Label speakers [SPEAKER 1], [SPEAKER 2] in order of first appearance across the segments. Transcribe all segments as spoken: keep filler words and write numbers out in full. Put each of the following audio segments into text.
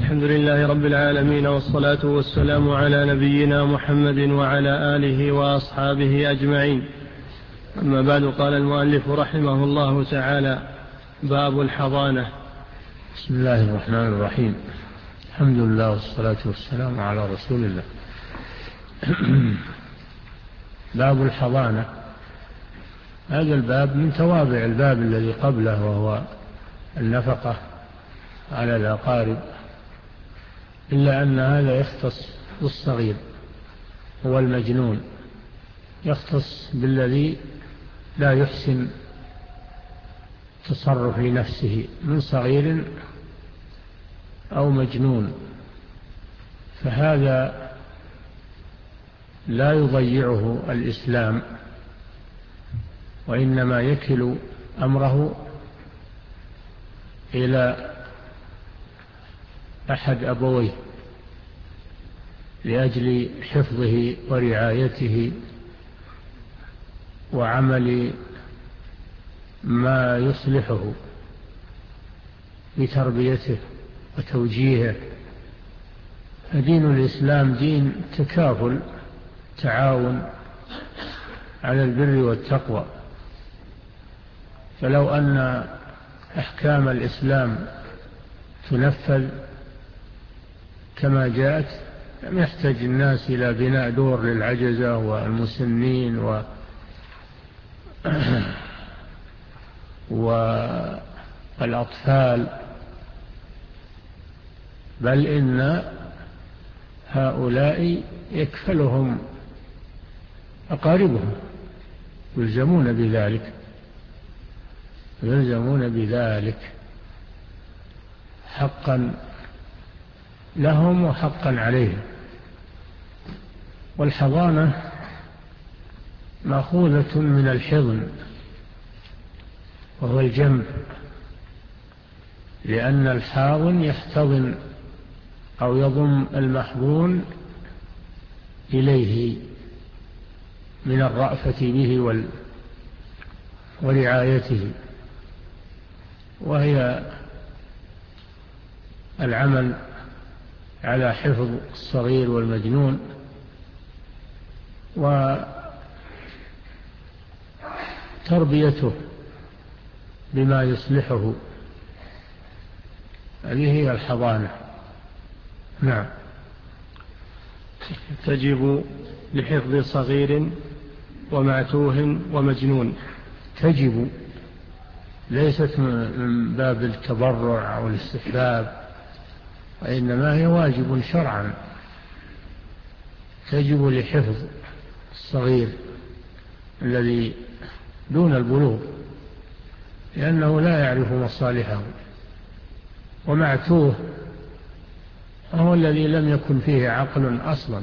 [SPEAKER 1] الحمد لله رب العالمين، والصلاة والسلام على نبينا محمد وعلى آله وأصحابه أجمعين. أما بعد، قال المؤلف رحمه الله تعالى: باب الحضانة.
[SPEAKER 2] بسم الله الرحمن الرحيم. الحمد لله والصلاة والسلام على رسول الله. باب الحضانة، هذا الباب من توابع الباب الذي قبله، وهو النفقة على الأقارب، إلا أن هذا يختص بالصغير، هو المجنون، يختص بالذي لا يحسن تصرف نفسه من صغير أو مجنون، فهذا لا يضيعه الإسلام، وإنما يكل أمره إلى أحد أبويه لأجل حفظه ورعايته وعمل ما يصلحه بتربيته وتوجيهه. فدين الإسلام دين تكافل، تعاون على البر والتقوى. فلو أن أحكام الإسلام تنفذ كما جاءت لم يحتاج الناس إلى بناء دور للعجزة والمسنين و والأطفال، بل إن هؤلاء يكفلهم أقاربهم، يلزمون بذلك يلزمون بذلك حقا لهم وحقا عليهم. والحضانة مأخوذة من الحضن، وهو الجنب، لأن الحاضن يحتضن أو يضم المحضون إليه من الرأفة به ورعايته، وهي العمل على حفظ الصغير والمجنون وتربيته بما يصلحه. هذه هي الحضانة. نعم.
[SPEAKER 1] تجب لحفظ صغير ومعتوه ومجنون.
[SPEAKER 2] تجب، ليست من باب التبرع أو الاستحباب، وإنما هي واجب شرعا. تجب لحفظ الصغير الذي دون البلوغ، لأنه لا يعرف مصالحه. ومعتوه هو الذي لم يكن فيه عقل أصلا،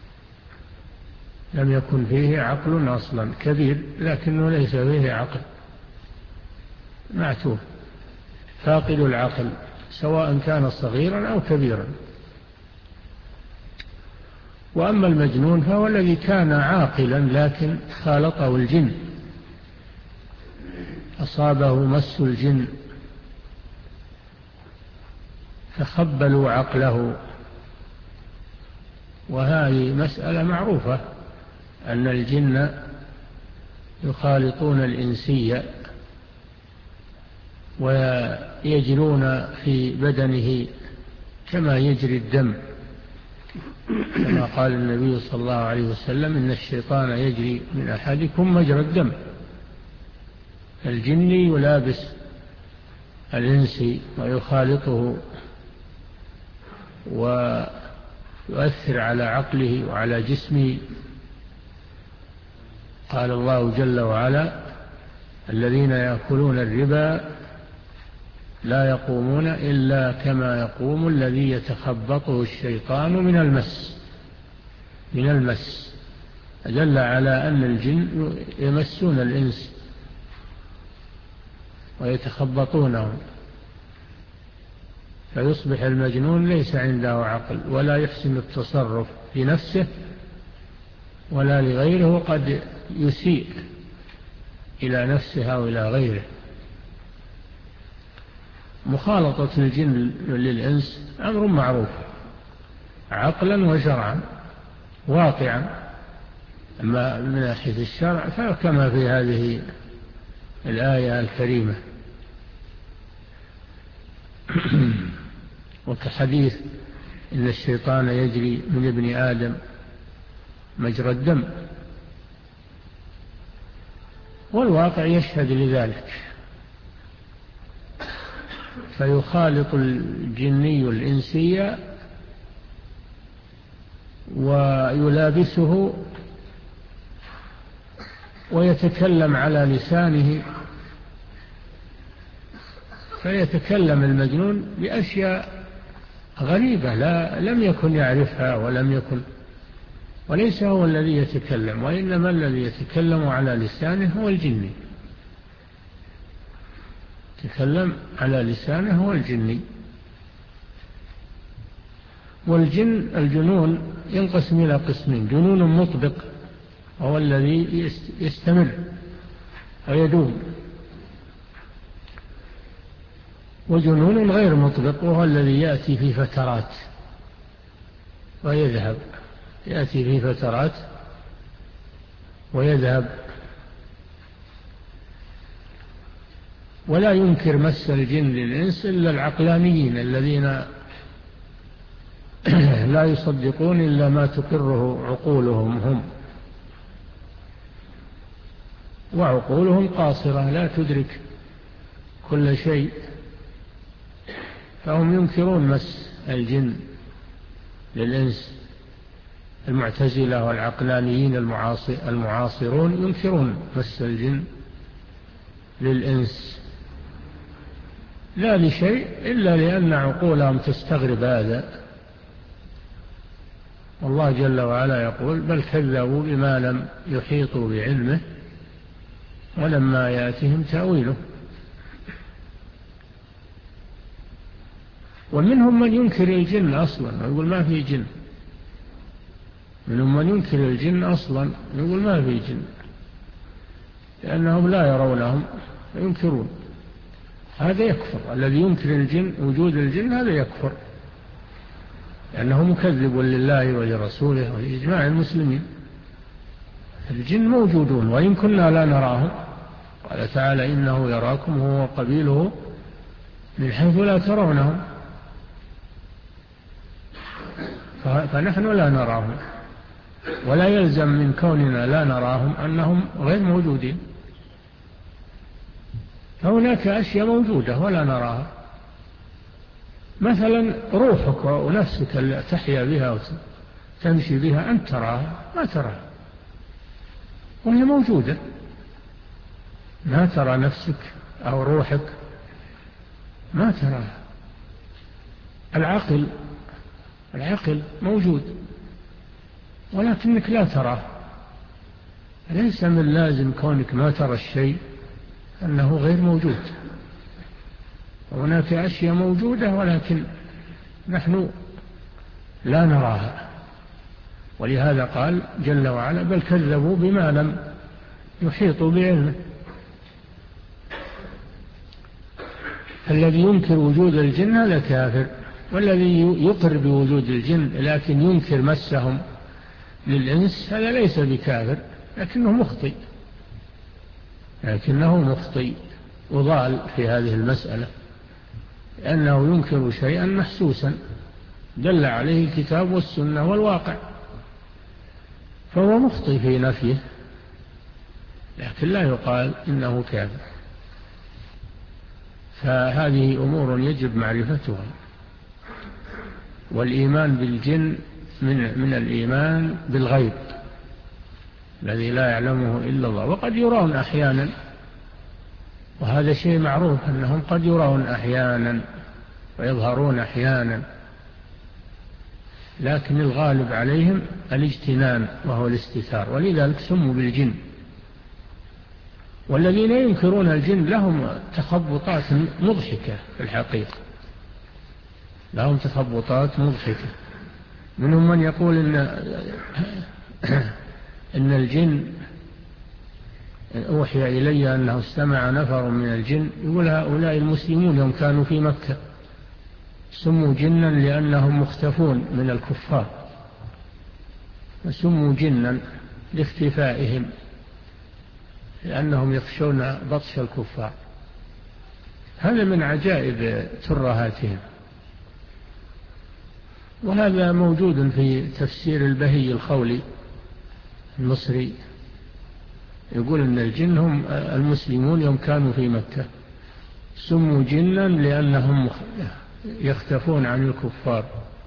[SPEAKER 2] لم يكن فيه عقل أصلا، كبير لكنه ليس فيه عقل، معتوه فاقد العقل، سواء كان صغيرا أو كبيرا. وأما المجنون فهو الذي كان عاقلا لكن خالطه الجن، أصابه مس الجن فخبلوا عقله. وهذه مسألة معروفة، أن الجن يخالطون الإنسية ويجرون في بدنه كما يجري الدم، كما قال النبي صلى الله عليه وسلم: إن الشيطان يجري من أحدكم مجرى الدم. الجني يلابس الإنسي ويخالطه ويؤثر على عقله وعلى جسمه. قال الله جل وعلا: الذين يأكلون الربا لا يقومون إلا كما يقوم الذي يتخبطه الشيطان من المس من المس دل على أن الجن يمسون الإنس ويتخبطونهم، فيصبح المجنون ليس عنده عقل ولا يحسن التصرف في نفسه ولا لغيره، وقد يسيء إلى نفسها وإلى غيره. مخالطة الجن للإنس أمر معروف عقلا وشرعا واقعا. أما من ناحية الشرع فكما في هذه الآية الكريمة. وكحديث إن الشيطان يجري من ابن آدم مجرى الدم، والواقع يشهد لذلك. فيخالط الجني الإنسي ويلابسه ويتكلم على لسانه، فيتكلم المجنون بأشياء غريبة لا لم يكن يعرفها ولم يكن وليس هو الذي يتكلم، وإنما الذي يتكلم على لسانه هو الجني، يتكلم على لسانه هو الجني. والجن الجنون ينقسم إلى قسمين: جنون مطبق وهو الذي يستمر ويدوم، وجنون غير مطبق وهو الذي يأتي في فترات ويذهب، يأتي في فترات ويذهب. ولا ينكر مس الجن للإنس إلا العقلانيين الذين لا يصدقون إلا ما تقره عقولهم هم، وعقولهم قاصرة لا تدرك كل شيء، فهم ينكرون مس الجن للإنس. المعتزلة والعقلانيين المعاصرون ينكرون مس الجن للإنس، لا لشيء إلا لأن عقولهم تستغرب هذا. والله جل وعلا يقول: بل كذبوا بما لم يحيطوا بعلمه ولما يأتهم تأويله. ومنهم من ينكر الجن أصلا ويقول ما في جن، منهم من ينكر الجن أصلا ويقول ما في جن، لأنهم لا يرونهم ينكرون. هذا يكفر، الذي ينكر الجن وجود الجن هذا يكفر، لأنه مكذب لله ولرسوله ولإجماع المسلمين. الجن موجودون وإن كنا لا نراهم، قال تعالى: إنه يراكم هو وقبيله من حيث لا ترونهم، فنحن لا نراهم، ولا يلزم من كوننا لا نراهم أنهم غير موجودين. فهناك أشياء موجودة ولا نراها، مثلا روحك ونفسك اللي تحيا بها وتمشي بها أنت تراها ما تراها، وهي موجودة. ما ترى نفسك أو روحك، ما تراها. العقل العقل موجود ولكنك لا تراه. ليس من لازم كونك ما ترى الشيء أنه غير موجود. هناك أشياء موجودة ولكن نحن لا نراها. ولهذا قال جل وعلا: بل كذبوا بما لم يحيطوا بعلمه. الذي ينكر وجود الجن هذا كافر، والذي يقر بوجود الجن لكن ينكر مسهم للإنس هذا ليس بكافر، لكنه مخطئ لكنه مخطئ وضال في هذه المسألة، لأنه ينكر شيئا محسوسا دل عليه الكتاب والسنة والواقع، فهو مخطئ في نفيه، لكن لا يقال إنه كافر. فهذه أمور يجب معرفتها. والإيمان بالجن من, من الإيمان بالغيب الذي لا يعلمه إلا الله. وقد يرون أحيانا، وهذا شيء معروف أنهم قد يرون أحيانا ويظهرون أحيانا، لكن الغالب عليهم الاجتنان وهو الاستتار، ولذلك سموا بالجن. والذين ينكرون الجن لهم تخبطات مضحكة في الحقيقة، لهم تخبطات مضحكة. منهم من يقول إن, إن الجن أوحي إلي أنه استمع نفر من الجن، يقول هؤلاء المسلمون يوم كانوا في مكة سموا جنا لأنهم مختفون من الكفار، سموا جنا لاختفائهم لأنهم يخشون بطش الكفار. هذا من عجائب ترهاتهم، وهذا موجود في تفسير البهي الخولي المصري، يقول أن الجن هم المسلمون يوم كانوا في مكة سموا جنا لأنهم يختفون عن الكفار.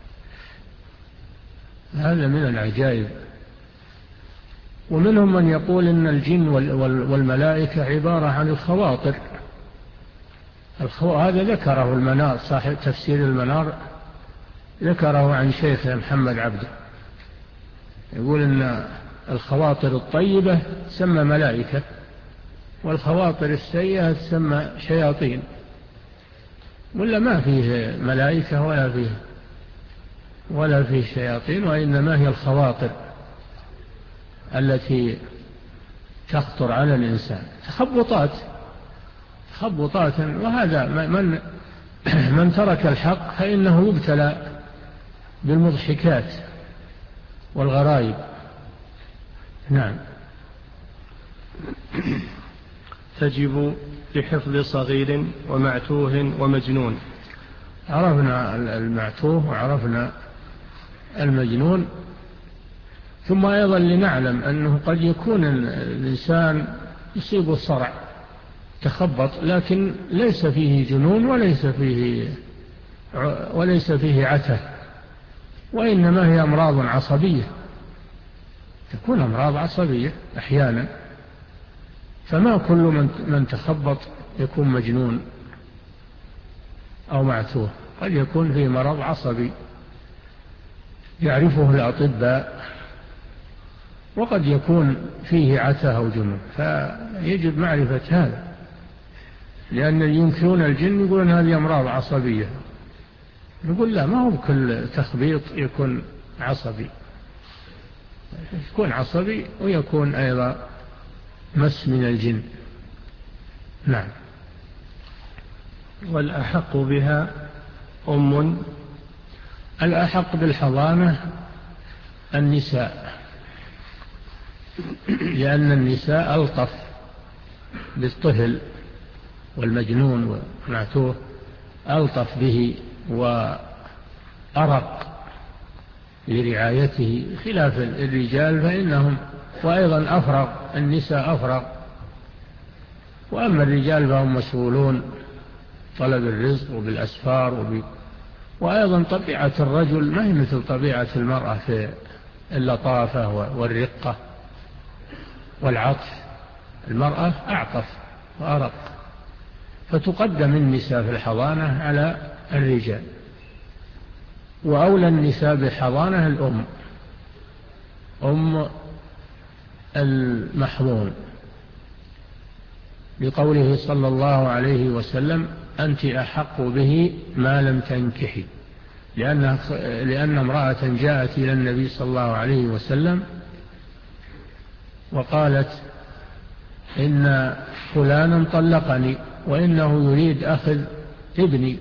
[SPEAKER 2] هذا من العجائب. ومنهم من يقول أن الجن والملائكة عبارة عن الخواطر. هذا ذكره المنار، صاحب تفسير المنار ذكره عن شيخ محمد عبده، يقول أن الخواطر الطيبة تسمى ملائكة، والخواطر السيئة تسمى شياطين، ولا ما فيه ملائكة ولا فيه ولا فيه شياطين، وإنما هي الخواطر التي تخطر على الإنسان تخبطات تخبطات. وهذا من من ترك الحق فإنه يبتلى بالمضحكات والغرائب. نعم.
[SPEAKER 1] تجب لحفظ صغير ومعتوه ومجنون.
[SPEAKER 2] عرفنا المعتوه وعرفنا المجنون. ثم أيضا لنعلم أنه قد يكون الإنسان يصيبه صرع تخبط، لكن ليس فيه جنون وليس فيه وليس فيه عته، وإنما هي أمراض عصبية، تكون أمراض عصبية أحيانا. فما كل من من تخبط يكون مجنون أو معتوه، قد يكون فيه مرض عصبي يعرفه الأطباء، وقد يكون فيه عته أو جنون، فيجب معرفة هذا، لأن ينكرون الجن يقولون هذه أمراض عصبية. نقول لا، ما هو كل تخبيط يكون عصبي، يكون عصبي ويكون أيضا مس من الجن. نعم.
[SPEAKER 1] والأحق بها أم.
[SPEAKER 2] الأحق بالحضانة النساء، لأن النساء ألطف بالطفل، والمجنون والمعتوه ألطف به وأرق لرعايته، خلاف الرجال فإنهم وأيضا أفرغ، النساء أفرغ، وأما الرجال فهم مشغولون طلب الرزق وبالأسفار وب... وأيضا طبيعة الرجل ما هي مثل طبيعة المرأة في اللطافة والرقة والعطف. المرأة أعطف وأرق، فتقدم النساء في الحضانة على الرجال. وأولى النساء بالحضانة الأم، أم المحظون، بقوله صلى الله عليه وسلم أنت أحق به ما لم تنكحي، لأن, لأن امرأة جاءت إلى النبي صلى الله عليه وسلم وقالت إن فلانا طلقني وإنه يريد أخذ ابني،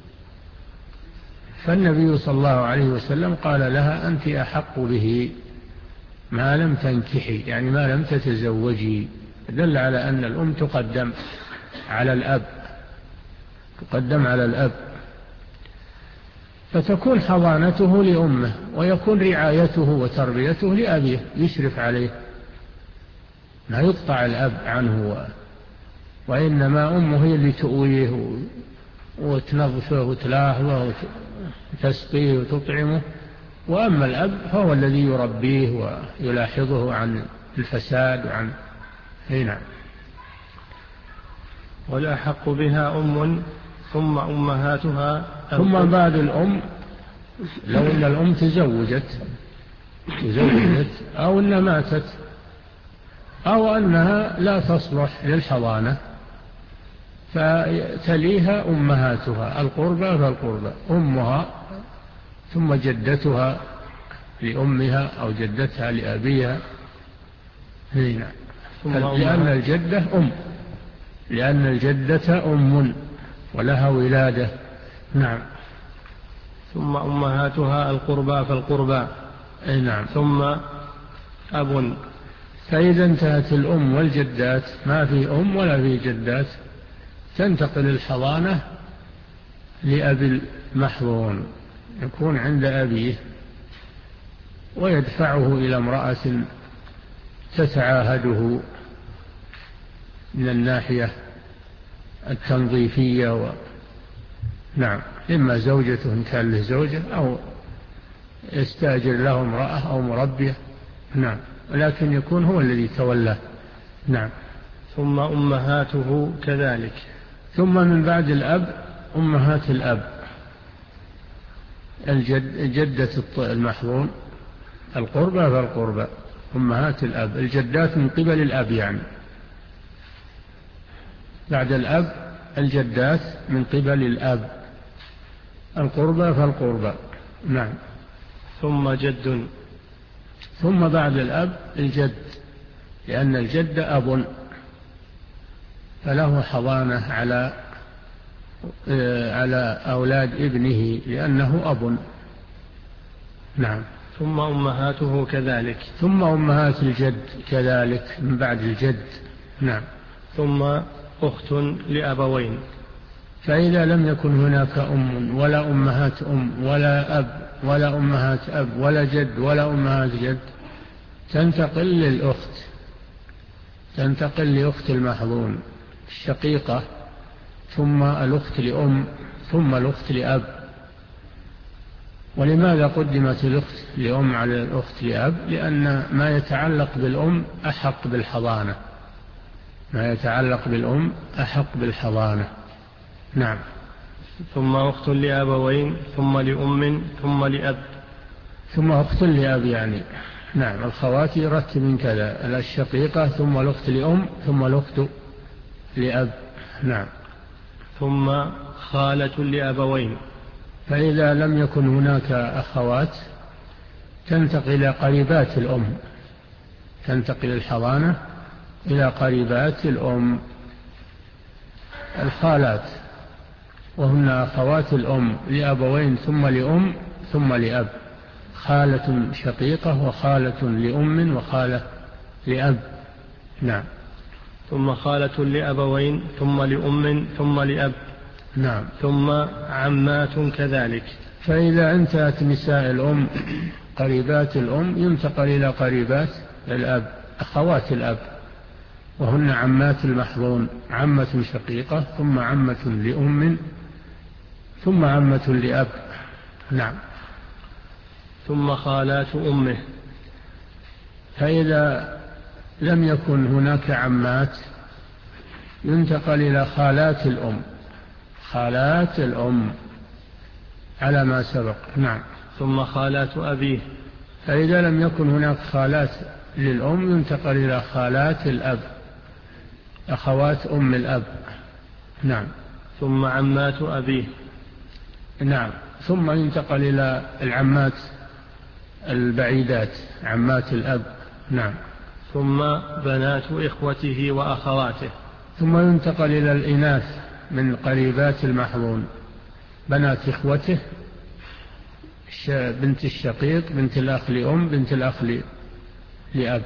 [SPEAKER 2] فالنبي صلى الله عليه وسلم قال لها أنت أحق به ما لم تنكحي، يعني ما لم تتزوجي، دل على أن الأم تقدم على الأب، تقدم على الأب، فتكون حضانته لأمه، ويكون رعايته وتربيته لأبيه، يشرف عليه، لا يقطع الأب عنه، وإنما أمه هي اللي تؤويه وتنظفه وتلاحظه وتسقيه وتطعمه، وأما الأب فهو الذي يربيه ويلاحظه عن الفساد وعن هنا.
[SPEAKER 1] والأحق بها أم ثم أمهاتها،
[SPEAKER 2] ثم بعد الأم لو أن الأم تزوجت تزوجت أو أنها ماتت أو أنها لا تصلح للحضانة، فتليها أمهاتها، القربى فالقربى، أمها ثم جدتها لأمها أو جدتها لأبيها هنا. لأن الجدة أم لأن الجدة أم ولها ولادة. نعم.
[SPEAKER 1] ثم أمهاتها القربى فالقربى.
[SPEAKER 2] أي نعم.
[SPEAKER 1] ثم أب.
[SPEAKER 2] فإذا انتهت الأم والجدات ما في أم ولا في جدات تنتقل الحضانة لأبي المحظون، يكون عند أبيه ويدفعه إلى امرأة تتعاهده من الناحية التنظيفية و... نعم، إما زوجته إن كان له زوجة أو يستأجر له امرأة أو مربية. نعم، ولكن يكون هو الذي تولاه. نعم.
[SPEAKER 1] ثم أمهاته كذلك.
[SPEAKER 2] ثم من بعد الأب أمهات الأب، الجد جدة المحظون القربى فالقربى، أمهات الأب الجدات من قبل الأب، يعني بعد الأب الجدات من قبل الأب القربى فالقربى. نعم.
[SPEAKER 1] ثم جد.
[SPEAKER 2] ثم بعد الأب الجد، لأن الجد أب فله حضانة على على أولاد ابنه لأنه أب. نعم.
[SPEAKER 1] ثم أمهاته كذلك.
[SPEAKER 2] ثم أمهات الجد كذلك من بعد الجد. نعم.
[SPEAKER 1] ثم أخت لأبوين.
[SPEAKER 2] فإذا لم يكن هناك أم ولا أمهات أم ولا أب ولا أمهات أب ولا جد ولا أمهات جد تنتقل للأخت، تنتقل لأخت المحظون الشقيقة، ثم الأخت لأم، ثم الأخت لأب. ولماذا قدمت الأخت لأم على الأخت لأب؟ لأن ما يتعلق بالأم أحق بالحضانة، ما يتعلق بالأم أحق بالحضانة. نعم.
[SPEAKER 1] ثم أخت لأبوين ثم لأم ثم لأب.
[SPEAKER 2] ثم أخت لأب يعني نعم، الخوات يرتب من كذا، الشقيقة ثم الأخت لأم ثم الأخت لأب. نعم.
[SPEAKER 1] ثم خالة لأبوين.
[SPEAKER 2] فإذا لم يكن هناك أخوات تنتقل إلى قريبات الأم، تنتقل الحضانة إلى قريبات الأم الخالات، وهن أخوات الأم لأبوين ثم لأم ثم لأب، خالة شقيقة وخالة لأم وخالة لأب. نعم.
[SPEAKER 1] ثم خالة لأبوين ثم لأم ثم لأب.
[SPEAKER 2] نعم.
[SPEAKER 1] ثم عمات كذلك.
[SPEAKER 2] فإذا انتهت نساء الأم قريبات الأم ينتقل إلى قريبات الأب أخوات الأب، وهن عمات المحظون، عمة شقيقة ثم عمة لأم ثم عمة لأب. نعم.
[SPEAKER 1] ثم خالات أمه.
[SPEAKER 2] فإذا لم يكن هناك عمات ينتقل إلى خالات الأم، خالات الأم على ما سبق. نعم.
[SPEAKER 1] ثم خالات أبيه.
[SPEAKER 2] فإذا لم يكن هناك خالات للأم ينتقل إلى خالات الأب، أخوات أم الأب. نعم.
[SPEAKER 1] ثم عمات أبيه.
[SPEAKER 2] نعم. ثم ينتقل إلى العمات البعيدات، عمات الأب. نعم.
[SPEAKER 1] ثم بنات إخوته وأخواته.
[SPEAKER 2] ثم ينتقل إلى الإناث من قريبات المحظون، بنات إخوته، بنت الشقيق، بنت الأخ لأم، بنت الأخ لأب،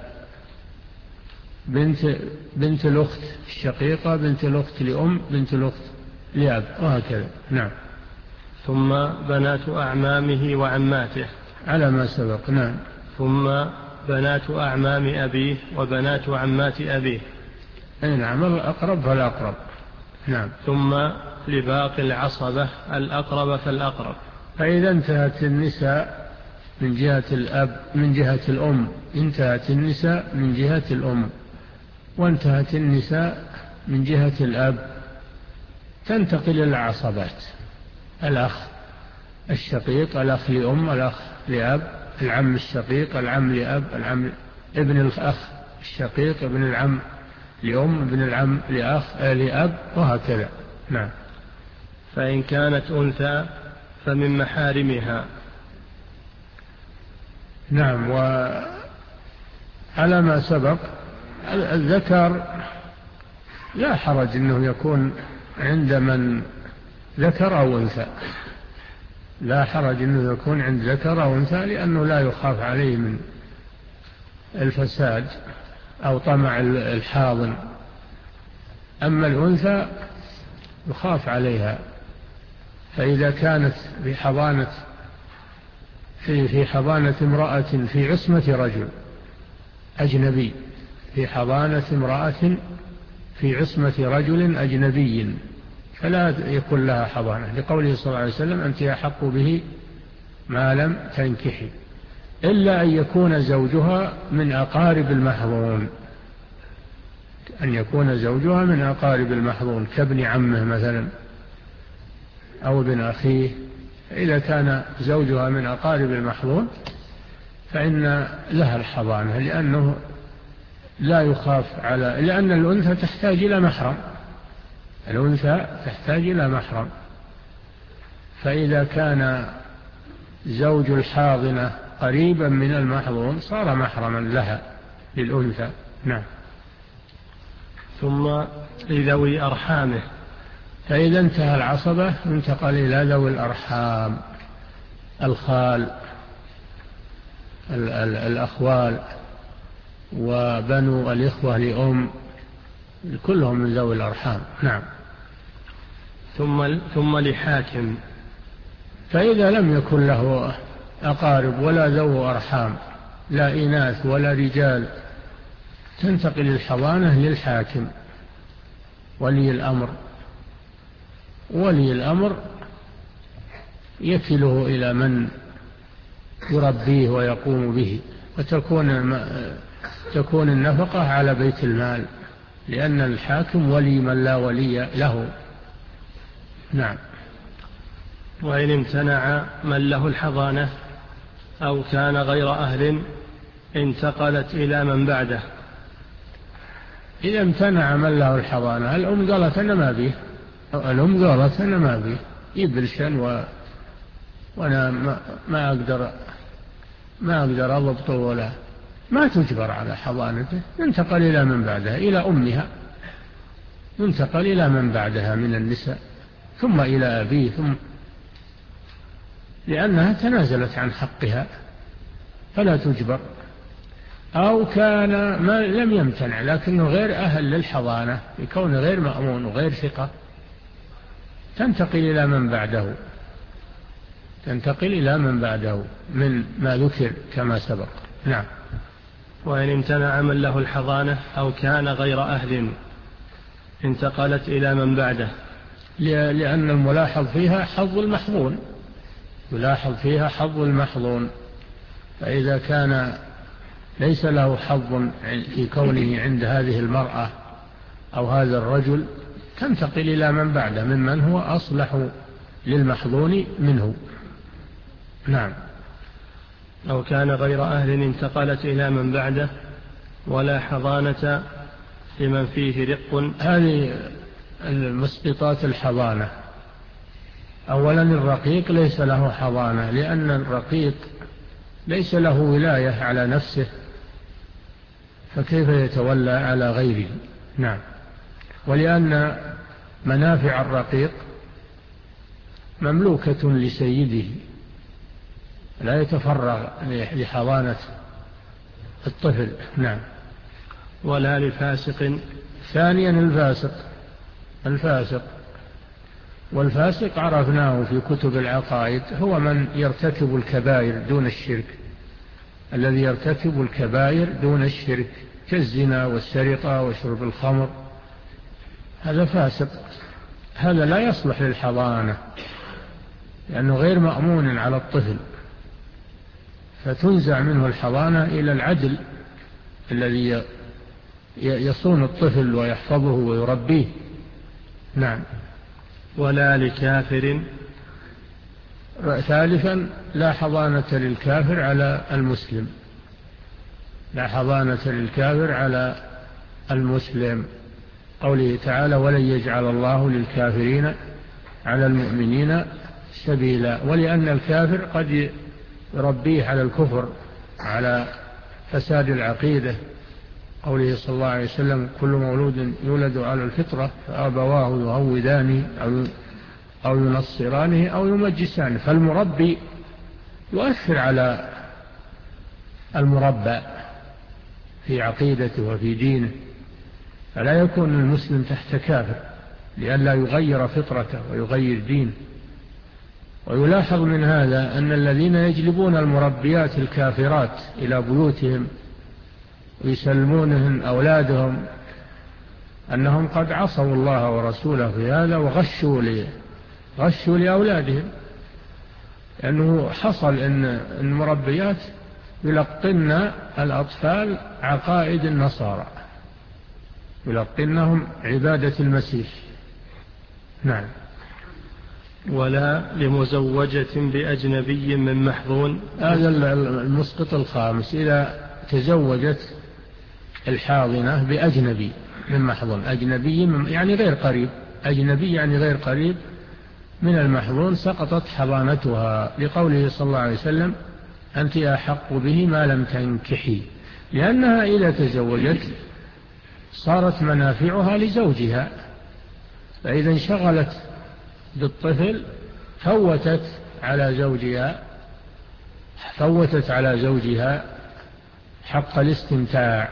[SPEAKER 2] بنت, بنت الأخت الشقيقة، بنت الأخت لأم، بنت الأخت لأب، وهكذا. نعم.
[SPEAKER 1] ثم بنات أعمامه وعماته
[SPEAKER 2] على ما سبق. نعم.
[SPEAKER 1] ثم بنات أعمام أبيه وبنات عمات أبيه.
[SPEAKER 2] أي نعم، الأقرب فالأقرب. نعم.
[SPEAKER 1] ثم لباقي العصبة الأقرب فالأقرب.
[SPEAKER 2] فإذا انتهت النساء من جهة الأب من جهة الأم انتهت النساء من جهة الأم، وانتهت النساء من جهة الأب تنتقل إلى العصبات، الأخ الشقيق، الأخ لأم، الأخ لأب، العم الشقيق، العم لأب، العم ابن الأخ الشقيق، ابن العم لأم، ابن العم لأخ لأب، وهكذا. نعم.
[SPEAKER 1] فإن كانت أنثى فمن محارمها.
[SPEAKER 2] نعم. وعلى ما سبق الذكر لا حرج أنه يكون عند من ذكر أو أنثى، لا حرج أنه يكون عند ذكر أو أنثى، لأنه لا يخاف عليه من الفساد أو طمع الحاضن. أما الأنثى يخاف عليها، فإذا كانت في حضانة في في حضانة امرأة في عصمة رجل أجنبي، في حضانة امرأة في عصمة رجل أجنبي، فلا يكون لها حضانة، لقوله صلى الله عليه وسلم: أنت أحق به ما لم تنكحي، إلا أن يكون زوجها من أقارب المحظون، أن يكون زوجها من أقارب المحظون كابن عمه مثلا أو ابن أخيه. إذا كان زوجها من أقارب المحظون فإن لها الحضانة، لأنه لا يخاف على، لأن الأنثى تحتاج إلى محرم، الأنثى تحتاج إلى محرم، فإذا كان زوج الحاضنة قريبا من المحظون صار محرما لها للأنثى. نعم.
[SPEAKER 1] ثم لذوي أرحامه،
[SPEAKER 2] فإذا انتهى العصبة انتقل إلى ذوي الأرحام، الخال، الأخوال، وبنو الإخوة لأم، كلهم من ذوي الأرحام. نعم.
[SPEAKER 1] ثم ثم لحاكم،
[SPEAKER 2] فإذا لم يكن له أقارب ولا ذو أرحام، لا إناث ولا رجال، تنتقل الحضانة للحاكم ولي الأمر. ولي الأمر يكله إلى من يربيه ويقوم به، وتكون تكون النفقة على بيت المال، لأن الحاكم ولي من لا ولي له. نعم.
[SPEAKER 1] وإن امتنع من له الحضانة أو كان غير أهل انتقلت إلى من بعده.
[SPEAKER 2] إذا امتنع من له الحضانة، الأم قالت أنا ما بيه، الأم قالت أنا ما بيه يبلشن و... وأنا ما, ما أقدر ما أقدر أضبطه، ولا ما تجبر على حضانته، ينتقل إلى من بعدها، إلى أمها، ينتقل إلى من بعدها من النساء، ثم إلى أبيه، ثم لأنها تنازلت عن حقها فلا تجبر. أو كان ما لم يمتنع لكنه غير أهل للحضانة يكون غير مأمون وغير ثقة، تنتقل إلى من بعده، تنتقل إلى من بعده من ما ذكر كما سبق. نعم.
[SPEAKER 1] وإن امتنع من له الحضانة أو كان غير أهل انتقلت إلى من بعده،
[SPEAKER 2] لأن الملاحظ فيها حظ المحظون، يلاحظ فيها حظ المحظون، فإذا كان ليس له حظ في كونه عند هذه المرأة أو هذا الرجل تنتقل إلى من بعده ممن هو أصلح للمحظون منه. نعم.
[SPEAKER 1] أو كان غير أهل انتقلت إلى من بعده ولا حضانة لمن فيه رق.
[SPEAKER 2] هذه المسقطات الحضانة. أولا الرقيق ليس له حضانة، لأن الرقيق ليس له ولاية على نفسه، فكيف يتولى على غيره. نعم. ولأن منافع الرقيق مملوكة لسيده، لا يتفرغ لحضانة الطفل. نعم.
[SPEAKER 1] ولا لفاسق.
[SPEAKER 2] ثانيا الفاسق، الفاسق والفاسق عرفناه في كتب العقائد، هو من يرتكب الكبائر دون الشرك، الذي يرتكب الكبائر دون الشرك كالزنا والسرقة وشرب الخمر، هذا فاسق، هذا لا يصلح للحضانة لأنه غير مأمون على الطفل، فتنزع منه الحضانة إلى العدل الذي يصون الطفل ويحفظه ويربيه. نعم.
[SPEAKER 1] ولا لكافر.
[SPEAKER 2] ثالثا لا حضانة للكافر على المسلم، لا حضانة للكافر على المسلم، قوله تعالى ولن يجعل الله للكافرين على المؤمنين سبيلا، ولأن الكافر قد يربيه على الكفر على فساد العقيدة قوله صلى الله عليه وسلم كل مولود يولد على الفطرة فأبواه يهودانه أو أو ينصرانه أو يمجسانه. فالمربي يؤثر على المربى في عقيدته وفي دينه، فلا يكون المسلم تحت كافر لئلا يغير فطرته ويغير دينه. ويلاحظ من هذا أن الذين يجلبون المربيات الكافرات إلى بيوتهم ويسلمونهن أولادهم أنهم قد عصوا الله ورسوله في هذا وغشوا لي غشوا لأولادهم، لأنه حصل أن المربيات يلقن الأطفال عقائد النصارى، يلقنهم عبادة المسيح. نعم.
[SPEAKER 1] ولا لمزوجة بأجنبي من محظون.
[SPEAKER 2] هذا المسقط الخامس، إذا تزوجت الحاضنة بأجنبي من محظون، أجنبي من يعني غير قريب، أجنبي يعني غير قريب من المحظون، سقطت حضانتها، لقوله صلى الله عليه وسلم أنت أحق به ما لم تنكحي، لأنها إذا تزوجت صارت منافعها لزوجها، فإذا انشغلت بالطفل فوتت على زوجها فوتت على زوجها حق الاستمتاع.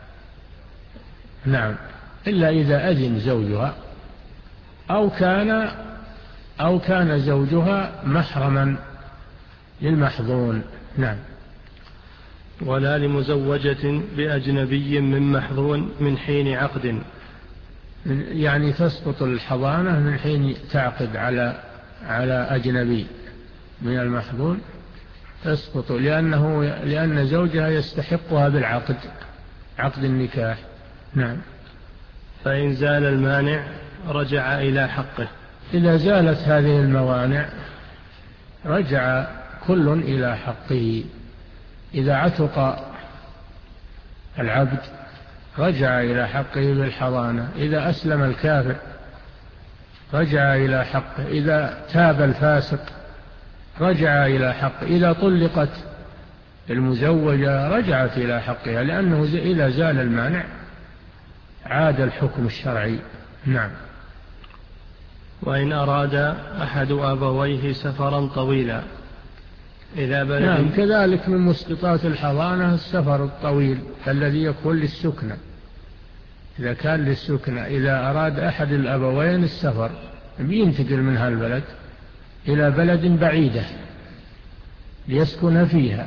[SPEAKER 2] نعم، إلا إذا أذن زوجها أو كان أو كان زوجها محرما للمحظون. نعم.
[SPEAKER 1] ولا لمزوجة بأجنبي من محظون من حين عقد،
[SPEAKER 2] يعني تسقط الحضانة من حين تعقد على على أجنبي من المحظون، تسقط لأنه لأن زوجها يستحقها بالعقد، عقد النكاح. نعم.
[SPEAKER 1] فإن زال المانع رجع إلى حقه.
[SPEAKER 2] إذا زالت هذه الموانع رجع كل إلى حقه. إذا عتق العبد رجع إلى حقه بالحضانة، إذا أسلم الكافر رجع إلى حقه، إذا تاب الفاسق رجع إلى حقه، إذا طلقت المزوجة رجعت إلى حقها، لأنه إذا زال المانع عاد الحكم الشرعي. نعم.
[SPEAKER 1] وإن أراد أحد أبويه سفرا طويلا إلى بلد.
[SPEAKER 2] نعم، كذلك من مسقطات الحضانة السفر الطويل الذي يكون للسكنة، إذا كان للسكنة، إذا أراد أحد الأبوين السفر ينتقل من هالبلد إلى بلد بعيدة ليسكن فيها،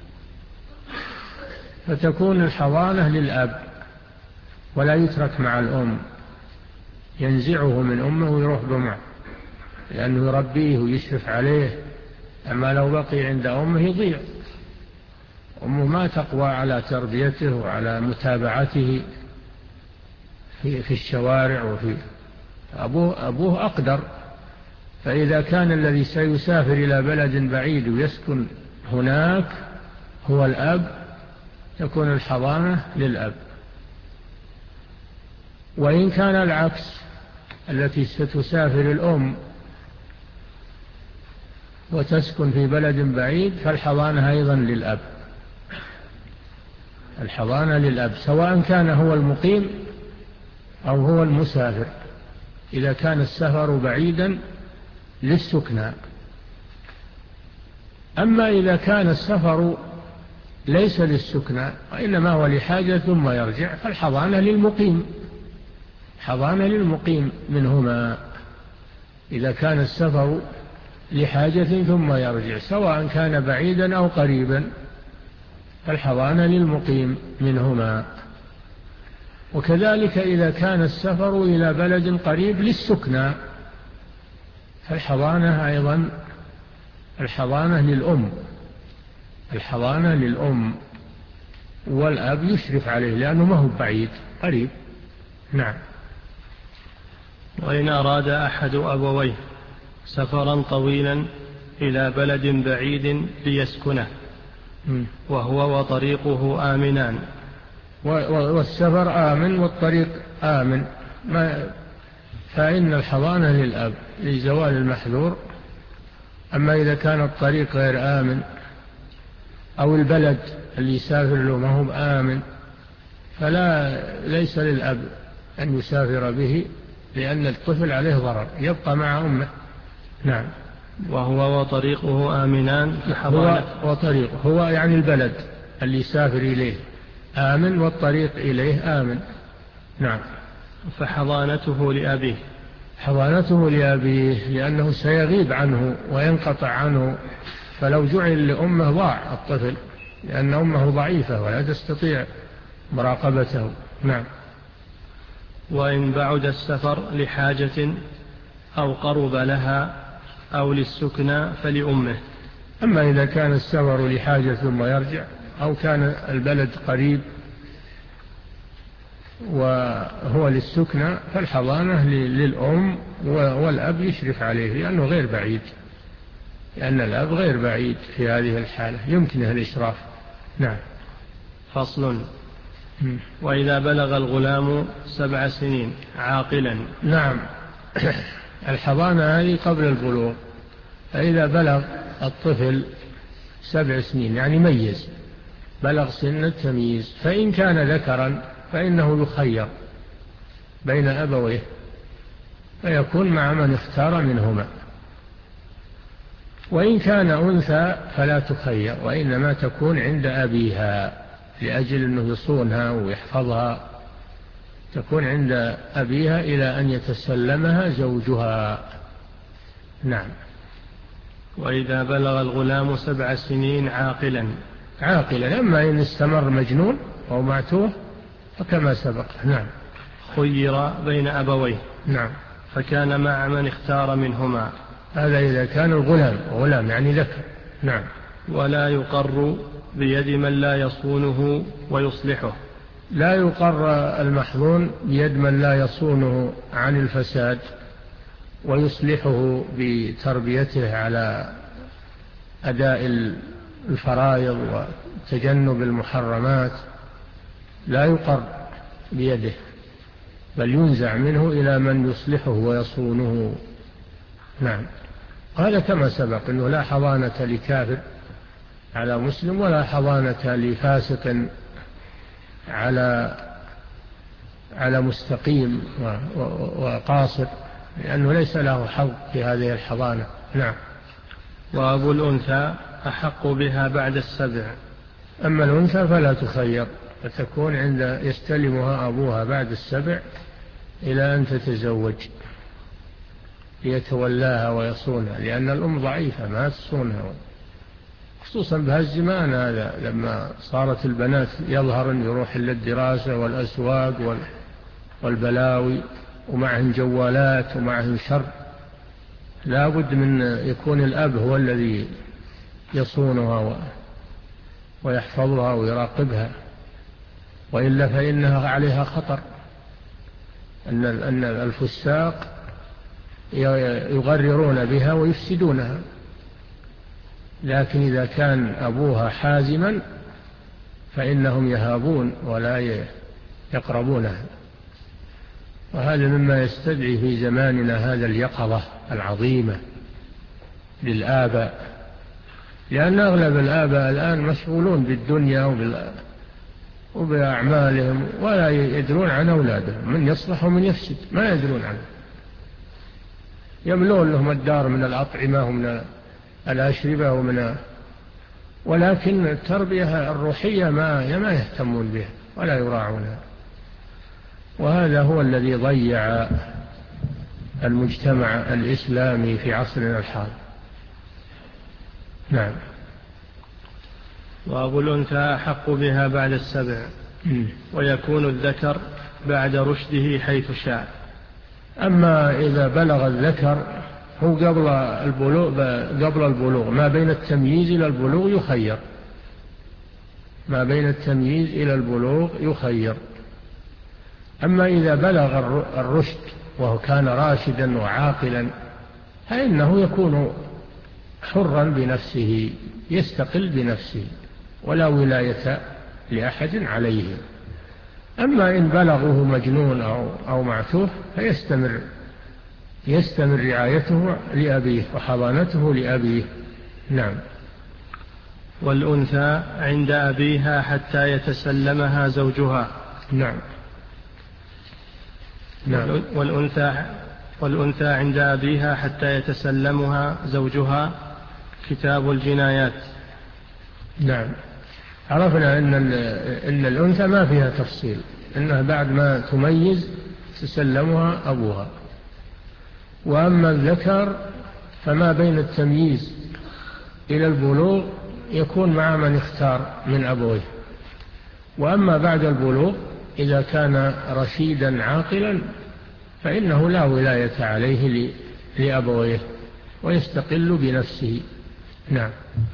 [SPEAKER 2] فتكون الحضانة للأب ولا يترك مع الأم، ينزعه من أمه ويروح بمعه لأنه يربيه ويشرف عليه. أما لو بقي عند أمه يضيع، أمه ما تقوى على تربيته وعلى متابعته في, في الشوارع، وفي أبوه, أبوه أقدر. فإذا كان الذي سيسافر إلى بلد بعيد ويسكن هناك هو الأب تكون الحضانة للأب. وإن كان العكس، التي ستسافر الأم وتسكن في بلد بعيد فالحضانة أيضا للأب، الحضانة للأب سواء كان هو المقيم أو هو المسافر، إذا كان السفر بعيدا للسكنى. أما إذا كان السفر ليس للسكنى وإنما هو لحاجة ثم يرجع فالحضانة للمقيم، حضانة للمقيم منهما. إذا كان السفر لحاجة ثم يرجع سواء كان بعيدا أو قريبا فالحضانة للمقيم منهما. وكذلك إذا كان السفر إلى بلد قريب للسكنى فالحضانة أيضا الحضانة للأم، الحضانة للأم، والأب يشرف عليه لأنه ما هو بعيد، قريب. نعم.
[SPEAKER 1] وإن أراد أحد أبويه سفرا طويلا إلى بلد بعيد ليسكنه وهو وطريقه آمنان.
[SPEAKER 2] والسفر آمن والطريق آمن، ما فإن الحضانة للأب لزوال المحذور. أما إذا كان الطريق غير آمن أو البلد اللي يسافر له ما هو آمن فلا ليس للأب أن يسافر به، لأن الطفل عليه ضرر، يبقى مع أمه. نعم.
[SPEAKER 1] وهو وطريقه آمنان
[SPEAKER 2] هو وطريقه هو يعني البلد اللي يسافر إليه آمن، والطريق إليه آمن. نعم.
[SPEAKER 1] فحضانته لأبيه
[SPEAKER 2] حضانته لأبيه لأنه سيغيب عنه وينقطع عنه، فلو جعل لأمه ضاع الطفل، لأن أمه ضعيفة ولا تستطيع مراقبته. نعم.
[SPEAKER 1] وإن بعد السفر لحاجة أو قرب لها أو للسكنى فلأمه.
[SPEAKER 2] أما إذا كان السفر لحاجة ثم يرجع، أو كان البلد قريب وهو للسكنى، فالحضانة للأم، والأب يشرف عليه لأنه غير بعيد، لأن الأب غير بعيد في هذه الحالة يمكنه الإشراف. نعم.
[SPEAKER 1] فصل. وإذا بلغ الغلام سبع سنين عاقلا.
[SPEAKER 2] نعم. الحضانة هذه قبل البلوغ، فإذا بلغ الطفل سبع سنين يعني ميز، بلغ سن التمييز، فإن كان ذكرا فإنه يخير بين أبويه، فيكون مع من اختار منهما. وإن كان أنثى فلا تخير، وإنما تكون عند أبيها لأجل أنه يصونها ويحفظها، تكون عند أبيها إلى أن يتسلمها زوجها. نعم.
[SPEAKER 1] وإذا بلغ الغلام سبع سنين عاقلا.
[SPEAKER 2] عاقلا، أما إن استمر مجنون أو معتوه فكما سبق. نعم.
[SPEAKER 1] خير بين أبويه.
[SPEAKER 2] نعم.
[SPEAKER 1] فكان مع من اختار منهما.
[SPEAKER 2] هذا إذا كان الغلام غلام يعني ذكر. نعم.
[SPEAKER 1] ولا يقر بيد من لا يصونه ويصلحه.
[SPEAKER 2] لا يقر المحظون بيد من لا يصونه عن الفساد ويصلحه بتربيته على أداء الفرائض وتجنب المحرمات، لا يقر بيده، بل ينزع منه إلى من يصلحه ويصونه. نعم. قال كما سبق أنه لا حضانة لكافر على مسلم، ولا حضانة لفاسق على على مستقيم وقاصر، لأنه ليس له حظ في هذه الحضانة. نعم.
[SPEAKER 1] وأبو الأنثى أحق بها بعد السبع.
[SPEAKER 2] أما الأنثى فلا تخير، فتكون عند يستلمها أبوها بعد السبع إلى أن تتزوج ليتولاها ويصونها، لأن الأم ضعيفة ما تصونها، خصوصا بهالزمان هذا لما صارت البنات يظهر أن يروح للدراسة والأسواق والبلاوي ومعهم جوالات ومعهم شر، لا بد من يكون الأب هو الذي يصونها ويحفظها ويراقبها، وإلا فإنها عليها خطر، أن الفساق يغررون بها ويفسدونها. لكن إذا كان أبوها حازما فإنهم يهابون ولا يقربونها، وهذا مما يستدعي في زماننا هذا اليقظة العظيمة للآباء، لأن أغلب الآباء الآن مشغولون بالدنيا وبأعمالهم ولا يدرون عن أولادهم، من يصلح ومن يفسد ما يدرون عنه، يملون لهم الدار من الأطعمة ومن الأشربة ومن، ولكن التربية الروحية ما ما يهتمون بها ولا يراعونها، وهذا هو الذي ضيع المجتمع الإسلامي في عصرنا الحالي. نعم.
[SPEAKER 1] وأبو الأنثى أحق بها بعد السبع، ويكون الذكر بعد رشده حيث شاء.
[SPEAKER 2] أما إذا بلغ الذكر هو قبل البلوغ، قبل البلوغ ما بين التمييز إلى البلوغ يخير، ما بين التمييز إلى البلوغ يخير. أما إذا بلغ الرشد وهو كان راشدا وعاقلا فإنه يكون حرا بنفسه، يستقل بنفسه ولا ولاية لأحد عليه. أما إن بلغه مجنون أو, أو معتوه فيستمر يستمر رعايته لأبيه وحضانته لأبيه. نعم.
[SPEAKER 1] والأنثى عند أبيها حتى يتسلمها زوجها.
[SPEAKER 2] نعم.
[SPEAKER 1] نعم. والأنثى والأنثى عند أبيها حتى يتسلمها زوجها كتاب الجنايات.
[SPEAKER 2] نعم. عرفنا أن إن الأنثى ما فيها تفصيل، إنها بعد ما تميز تسلمها أبوها. وأما الذكر فما بين التمييز إلى البلوغ يكون مع من اختار من أبويه. وأما بعد البلوغ إذا كان رشيدا عاقلا فإنه لا ولاية عليه لأبويه ويستقل بنفسه. نعم.